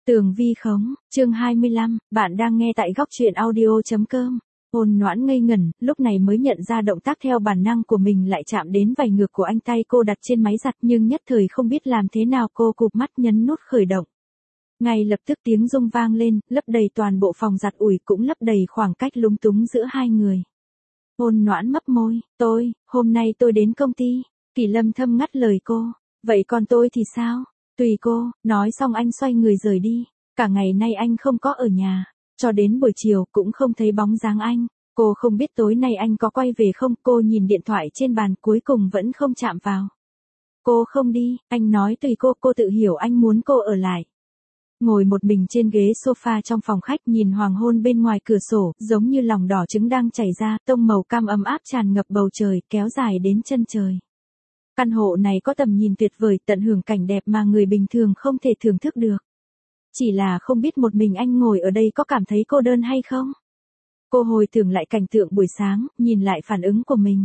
Tường vi khống, chương 25, bạn đang nghe tại góc truyện audio.com. Ôn Noãn ngây ngẩn, lúc này mới nhận ra động tác theo bản năng của mình lại chạm đến vành ngực của anh, tay cô đặt trên máy giặt nhưng nhất thời không biết làm thế nào, cô cụp mắt nhấn nút khởi động. Ngay lập tức tiếng rung vang lên, lấp đầy toàn bộ phòng giặt ủi, cũng lấp đầy khoảng cách lúng túng giữa hai người. Ôn Noãn mấp môi, hôm nay tôi đến công ty. Kỳ Lâm Thâm ngắt lời cô, vậy còn tôi thì sao? Tùy cô, nói xong anh xoay người rời đi. Cả ngày nay anh không có ở nhà, cho đến buổi chiều cũng không thấy bóng dáng anh. Cô không biết tối nay anh có quay về không, cô nhìn điện thoại trên bàn cuối cùng vẫn không chạm vào. Cô không đi, anh nói tùy cô tự hiểu anh muốn cô ở lại. Ngồi một mình trên ghế sofa trong phòng khách, nhìn hoàng hôn bên ngoài cửa sổ, giống như lòng đỏ trứng đang chảy ra, tông màu cam ấm áp tràn ngập bầu trời, kéo dài đến chân trời. Căn hộ này có tầm nhìn tuyệt vời, tận hưởng cảnh đẹp mà người bình thường không thể thưởng thức được. Chỉ là không biết một mình anh ngồi ở đây có cảm thấy cô đơn hay không? Cô hồi tưởng lại cảnh tượng buổi sáng, nhìn lại phản ứng của mình.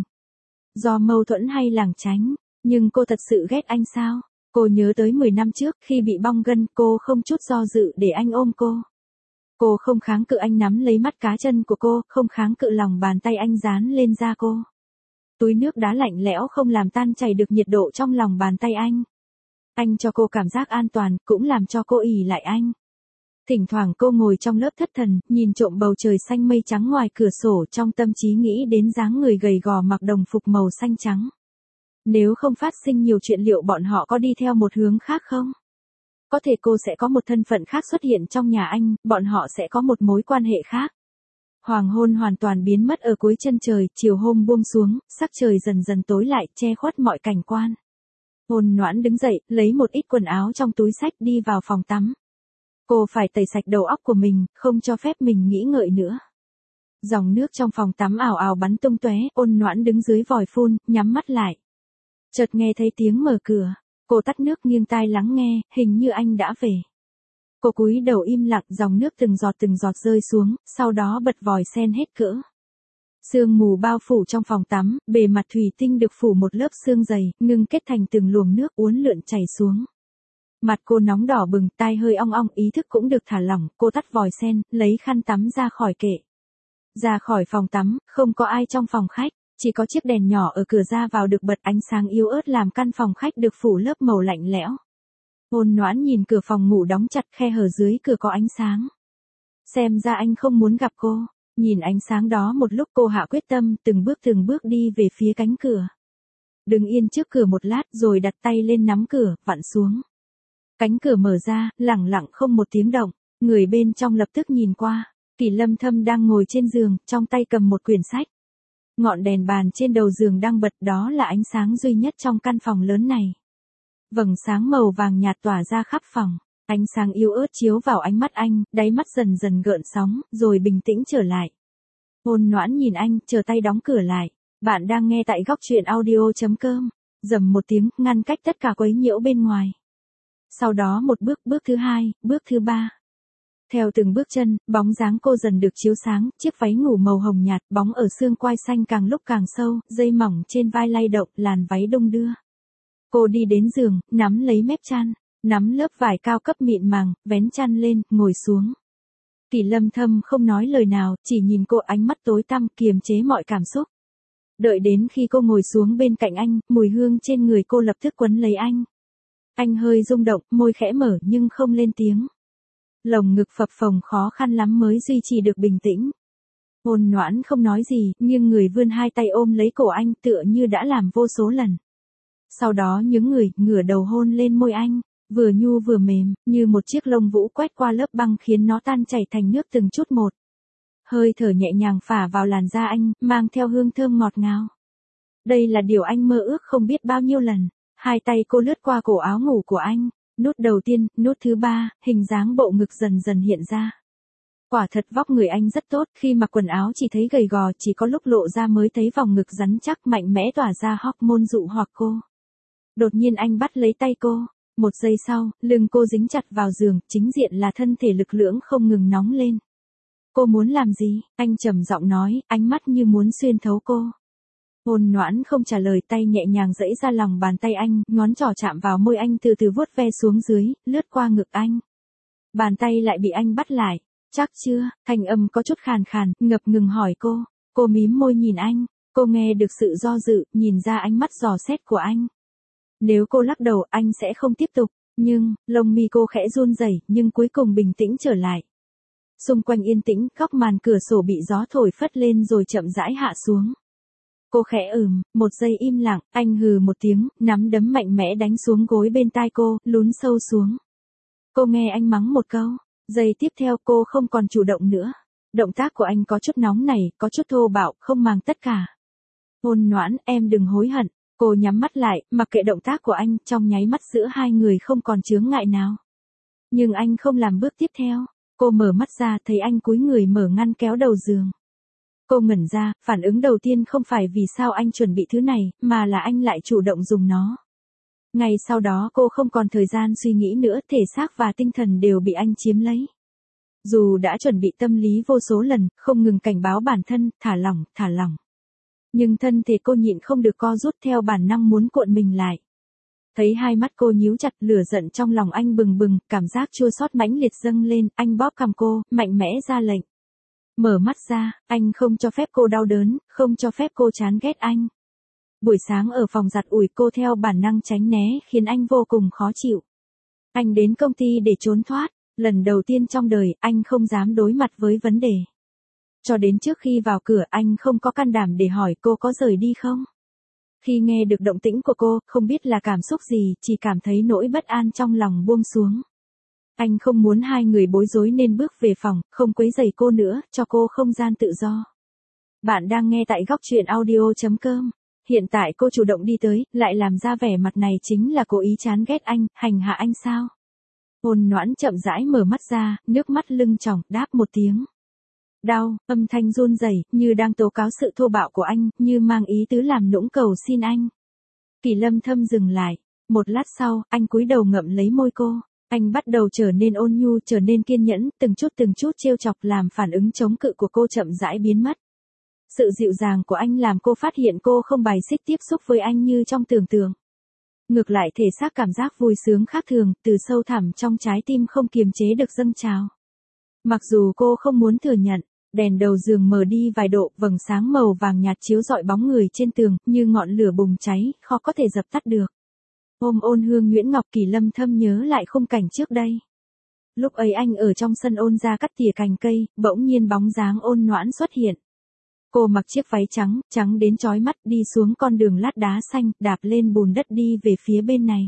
Do mâu thuẫn hay lảng tránh, nhưng cô thật sự ghét anh sao? Cô nhớ tới 10 năm trước, khi bị bong gân, cô không chút do dự để anh ôm cô. Cô không kháng cự anh nắm lấy mắt cá chân của cô, không kháng cự lòng bàn tay anh dán lên da cô. Túi nước đá lạnh lẽo không làm tan chảy được nhiệt độ trong lòng bàn tay anh. Anh cho cô cảm giác an toàn, cũng làm cho cô ỷ lại anh. Thỉnh thoảng cô ngồi trong lớp thất thần, nhìn trộm bầu trời xanh mây trắng ngoài cửa sổ, trong tâm trí nghĩ đến dáng người gầy gò mặc đồng phục màu xanh trắng. Nếu không phát sinh nhiều chuyện, liệu bọn họ có đi theo một hướng khác không? Có thể cô sẽ có một thân phận khác xuất hiện trong nhà anh, bọn họ sẽ có một mối quan hệ khác. Hoàng hôn hoàn toàn biến mất ở cuối chân trời, chiều hôm buông xuống, sắc trời dần dần tối lại, che khuất mọi cảnh quan. Ôn Noãn đứng dậy, lấy một ít quần áo trong túi xách đi vào phòng tắm. Cô phải tẩy sạch đầu óc của mình, không cho phép mình nghĩ ngợi nữa. Dòng nước trong phòng tắm ào ào bắn tung tóe, Ôn Noãn đứng dưới vòi phun, nhắm mắt lại. Chợt nghe thấy tiếng mở cửa, cô tắt nước nghiêng tai lắng nghe, hình như anh đã về. Cô cúi đầu im lặng, dòng nước từng giọt rơi xuống, sau đó bật vòi sen hết cỡ. Sương mù bao phủ trong phòng tắm, bề mặt thủy tinh được phủ một lớp sương dày, ngưng kết thành từng luồng nước uốn lượn chảy xuống. Mặt cô nóng đỏ bừng, tai hơi ong ong, ý thức cũng được thả lỏng, cô tắt vòi sen, lấy khăn tắm ra khỏi kệ. Ra khỏi phòng tắm, không có ai trong phòng khách, chỉ có chiếc đèn nhỏ ở cửa ra vào được bật, ánh sáng yếu ớt làm căn phòng khách được phủ lớp màu lạnh lẽo. Ôn Noãn nhìn cửa phòng ngủ đóng chặt, khe hở dưới cửa có ánh sáng. Xem ra anh không muốn gặp cô. Nhìn ánh sáng đó một lúc, cô hạ quyết tâm, từng bước đi về phía cánh cửa. Đứng yên trước cửa một lát rồi đặt tay lên nắm cửa, vặn xuống. Cánh cửa mở ra, lẳng lặng không một tiếng động, người bên trong lập tức nhìn qua. Kỳ Lâm Thâm đang ngồi trên giường, trong tay cầm một quyển sách. Ngọn đèn bàn trên đầu giường đang bật, đó là ánh sáng duy nhất trong căn phòng lớn này. Vầng sáng màu vàng nhạt tỏa ra khắp phòng. Ánh sáng yếu ớt chiếu vào ánh mắt anh, đáy mắt dần dần gợn sóng, rồi bình tĩnh trở lại. Ôn Noãn nhìn anh, chờ tay đóng cửa lại. Bạn đang nghe tại góc truyện audio.com. Rầm một tiếng, ngăn cách tất cả quấy nhiễu bên ngoài. Sau đó một bước thứ hai, bước thứ ba. Theo từng bước chân, bóng dáng cô dần được chiếu sáng, chiếc váy ngủ màu hồng nhạt, bóng ở xương quai xanh càng lúc càng sâu, dây mỏng trên vai lay động, làn váy đung đưa. Cô đi đến giường, nắm lấy mép chăn. Nắm lớp vải cao cấp mịn màng, vén chăn lên, ngồi xuống. Kỳ Lâm Thâm không nói lời nào, chỉ nhìn cô, ánh mắt tối tăm, kiềm chế mọi cảm xúc. Đợi đến khi cô ngồi xuống bên cạnh anh, mùi hương trên người cô lập tức quấn lấy anh. Anh hơi rung động, môi khẽ mở nhưng không lên tiếng. Lồng ngực phập phồng, khó khăn lắm mới duy trì được bình tĩnh. Ôn Noãn không nói gì, nhưng người vươn hai tay ôm lấy cổ anh, tựa như đã làm vô số lần. Sau đó nhướng người, ngửa đầu hôn lên môi anh. Vừa nhu vừa mềm, như một chiếc lông vũ quét qua lớp băng khiến nó tan chảy thành nước từng chút một. Hơi thở nhẹ nhàng phả vào làn da anh, mang theo hương thơm ngọt ngào. Đây là điều anh mơ ước không biết bao nhiêu lần. Hai tay cô lướt qua cổ áo ngủ của anh. Nút đầu tiên, nút thứ ba, hình dáng bộ ngực dần dần hiện ra. Quả thật vóc người anh rất tốt, khi mặc quần áo chỉ thấy gầy gò, chỉ có lúc lộ ra mới thấy vòng ngực rắn chắc mạnh mẽ tỏa ra hormone dụ hoặc cô. Đột nhiên anh bắt lấy tay cô. Một giây sau, lưng cô dính chặt vào giường, chính diện là thân thể lực lưỡng không ngừng nóng lên. Cô muốn làm gì? Anh trầm giọng nói, ánh mắt như muốn xuyên thấu cô. Ôn Noãn không trả lời, tay nhẹ nhàng giãy ra lòng bàn tay anh, ngón trỏ chạm vào môi anh, từ từ vuốt ve xuống dưới, lướt qua ngực anh. Bàn tay lại bị anh bắt lại. Chắc chưa? Thanh âm có chút khàn khàn, ngập ngừng hỏi cô. Cô mím môi nhìn anh. Cô nghe được sự do dự, nhìn ra ánh mắt dò xét của anh. Nếu cô lắc đầu, anh sẽ không tiếp tục. Nhưng, lông mi cô khẽ run rẩy, nhưng cuối cùng bình tĩnh trở lại. Xung quanh yên tĩnh, góc màn cửa sổ bị gió thổi phất lên rồi chậm rãi hạ xuống. Cô khẽ một giây im lặng, anh hừ một tiếng, nắm đấm mạnh mẽ đánh xuống gối bên tai cô, lún sâu xuống. Cô nghe anh mắng một câu, giây tiếp theo cô không còn chủ động nữa. Động tác của anh có chút nóng nảy, có chút thô bạo, không màng tất cả. Ôn Noãn, em đừng hối hận. Cô nhắm mắt lại, mặc kệ động tác của anh, trong nháy mắt giữa hai người không còn chướng ngại nào. Nhưng anh không làm bước tiếp theo. Cô mở mắt ra, thấy anh cúi người mở ngăn kéo đầu giường. Cô ngẩn ra, phản ứng đầu tiên không phải vì sao anh chuẩn bị thứ này, mà là anh lại chủ động dùng nó. Ngay sau đó cô không còn thời gian suy nghĩ nữa, thể xác và tinh thần đều bị anh chiếm lấy. Dù đã chuẩn bị tâm lý vô số lần, không ngừng cảnh báo bản thân, thả lỏng. Nhưng thân thể cô nhịn không được co rút theo bản năng muốn cuộn mình lại. Thấy hai mắt cô nhíu chặt, lửa giận trong lòng anh bừng bừng, cảm giác chua xót mãnh liệt dâng lên, anh bóp cằm cô, mạnh mẽ ra lệnh. Mở mắt ra, anh không cho phép cô đau đớn, không cho phép cô chán ghét anh. Buổi sáng ở phòng giặt ủi cô theo bản năng tránh né khiến anh vô cùng khó chịu. Anh đến công ty để trốn thoát, lần đầu tiên trong đời anh không dám đối mặt với vấn đề. Cho đến trước khi vào cửa anh không có can đảm để hỏi cô có rời đi không. Khi nghe được động tĩnh của cô, không biết là cảm xúc gì, chỉ cảm thấy nỗi bất an trong lòng buông xuống. Anh không muốn hai người bối rối nên bước về phòng, không quấy rầy cô nữa, cho cô không gian tự do. Bạn đang nghe tại góc truyện audio.com. Hiện tại cô chủ động đi tới, lại làm ra vẻ mặt này chính là cố ý chán ghét anh, hành hạ anh sao? Ôn Noãn chậm rãi mở mắt ra, nước mắt lưng tròng, đáp một tiếng. Đau, âm thanh run rẩy, như đang tố cáo sự thô bạo của anh, như mang ý tứ làm nũng cầu xin anh. Kỳ Lâm Thâm dừng lại. Một lát sau, anh cúi đầu ngậm lấy môi cô. Anh bắt đầu trở nên ôn nhu, trở nên kiên nhẫn, từng chút trêu chọc làm phản ứng chống cự của cô chậm rãi biến mất. Sự dịu dàng của anh làm cô phát hiện cô không bài xích tiếp xúc với anh như trong tưởng tượng. Ngược lại thể xác cảm giác vui sướng khác thường, từ sâu thẳm trong trái tim không kiềm chế được dâng trào. Mặc dù cô không muốn thừa nhận, đèn đầu giường mờ đi vài độ, vầng sáng màu vàng nhạt chiếu rọi bóng người trên tường, như ngọn lửa bùng cháy, khó có thể dập tắt được. Ôm Ôn Hương Nguyễn Ngọc, Kỳ Lâm Thâm nhớ lại khung cảnh trước đây. Lúc ấy anh ở trong sân Ôn ra cắt tỉa cành cây, bỗng nhiên bóng dáng Ôn Noãn xuất hiện. Cô mặc chiếc váy trắng, trắng đến chói mắt, đi xuống con đường lát đá xanh, đạp lên bùn đất đi về phía bên này.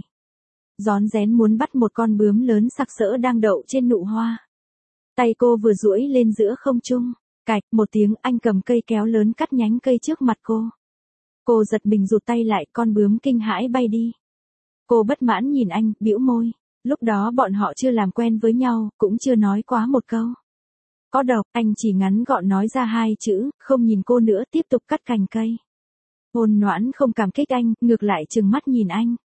Rón rén muốn bắt một con bướm lớn sặc sỡ đang đậu trên nụ hoa. Tay cô vừa duỗi lên giữa không trung, cạch một tiếng anh cầm cây kéo lớn cắt nhánh cây trước mặt cô. Cô giật mình rụt tay lại, con bướm kinh hãi bay đi. Cô bất mãn nhìn anh, bĩu môi. Lúc đó bọn họ chưa làm quen với nhau, cũng chưa nói quá một câu. Có độc, anh chỉ ngắn gọn nói ra hai chữ, không nhìn cô nữa, tiếp tục cắt cành cây. Ôn Noãn không cảm kích anh, ngược lại trừng mắt nhìn anh.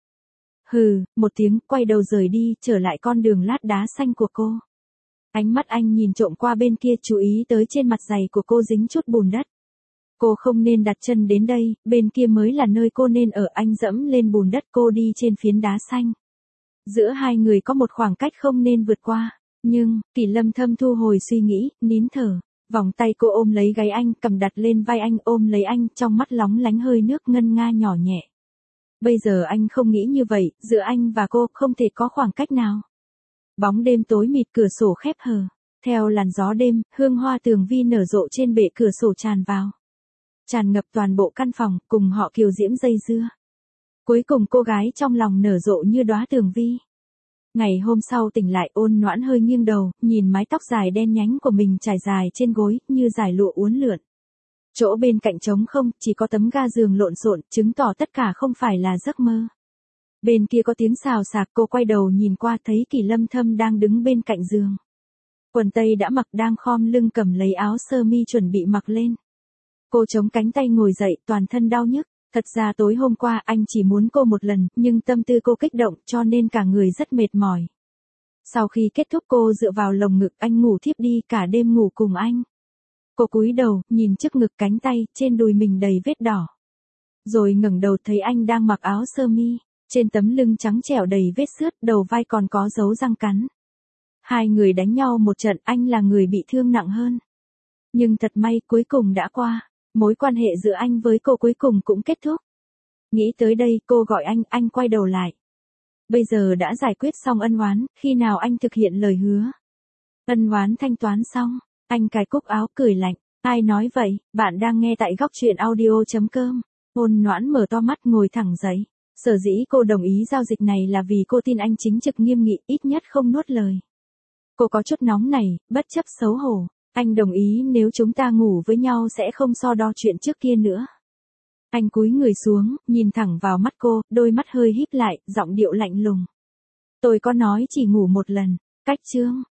Hừ, một tiếng, quay đầu rời đi, trở lại con đường lát đá xanh của cô. Ánh mắt anh nhìn trộm qua bên kia, chú ý tới trên mặt giày của cô dính chút bùn đất. Cô không nên đặt chân đến đây, bên kia mới là nơi cô nên ở. Anh dẫm lên bùn đất, cô đi trên phiến đá xanh. Giữa hai người có một khoảng cách không nên vượt qua. Nhưng, Kỳ Lâm Thâm thu hồi suy nghĩ, nín thở. Vòng tay cô ôm lấy gáy anh, cầm đặt lên vai anh, ôm lấy anh, trong mắt lóng lánh hơi nước ngân nga nhỏ nhẹ. Bây giờ anh không nghĩ như vậy, giữa anh và cô không thể có khoảng cách nào. Bóng đêm tối mịt, cửa sổ khép hờ. Theo làn gió đêm, hương hoa tường vi nở rộ trên bệ cửa sổ tràn vào. Tràn ngập toàn bộ căn phòng, cùng họ kiều diễm dây dưa. Cuối cùng cô gái trong lòng nở rộ như đóa tường vi. Ngày hôm sau tỉnh lại, Ôn Noãn hơi nghiêng đầu, nhìn mái tóc dài đen nhánh của mình trải dài trên gối, như dải lụa uốn lượn. Chỗ bên cạnh trống không, chỉ có tấm ga giường lộn xộn, chứng tỏ tất cả không phải là giấc mơ. Bên kia có tiếng xào xạc, cô quay đầu nhìn qua thấy Kỳ Lâm Thâm đang đứng bên cạnh giường. Quần tây đã mặc, đang khom lưng cầm lấy áo sơ mi chuẩn bị mặc lên. Cô chống cánh tay ngồi dậy, toàn thân đau nhức. Thật ra tối hôm qua anh chỉ muốn cô một lần, nhưng tâm tư cô kích động cho nên cả người rất mệt mỏi. Sau khi kết thúc cô dựa vào lồng ngực anh ngủ thiếp đi, cả đêm ngủ cùng anh. Cô cúi đầu, nhìn trước ngực, cánh tay, trên đùi mình đầy vết đỏ. Rồi ngẩng đầu thấy anh đang mặc áo sơ mi, trên tấm lưng trắng trẻo đầy vết xước, đầu vai còn có dấu răng cắn. Hai người đánh nhau một trận, anh là người bị thương nặng hơn. Nhưng thật may cuối cùng đã qua. Mối quan hệ giữa anh với cô cuối cùng cũng kết thúc. Nghĩ tới đây cô gọi anh quay đầu lại. Bây giờ đã giải quyết xong ân oán, khi nào anh thực hiện lời hứa? Ân oán thanh toán xong, anh cài cúc áo cười lạnh. Ai nói vậy? Bạn đang nghe tại góc truyện audio.com. Ôn Noãn mở to mắt ngồi thẳng dậy. Sở dĩ cô đồng ý giao dịch này là vì cô tin anh chính trực nghiêm nghị, ít nhất không nuốt lời. Cô có chút nóng này, bất chấp xấu hổ. Anh đồng ý nếu chúng ta ngủ với nhau sẽ không so đo chuyện trước kia nữa. Anh cúi người xuống, nhìn thẳng vào mắt cô, đôi mắt hơi híp lại, giọng điệu lạnh lùng. Tôi có nói chỉ ngủ một lần. Cách chương.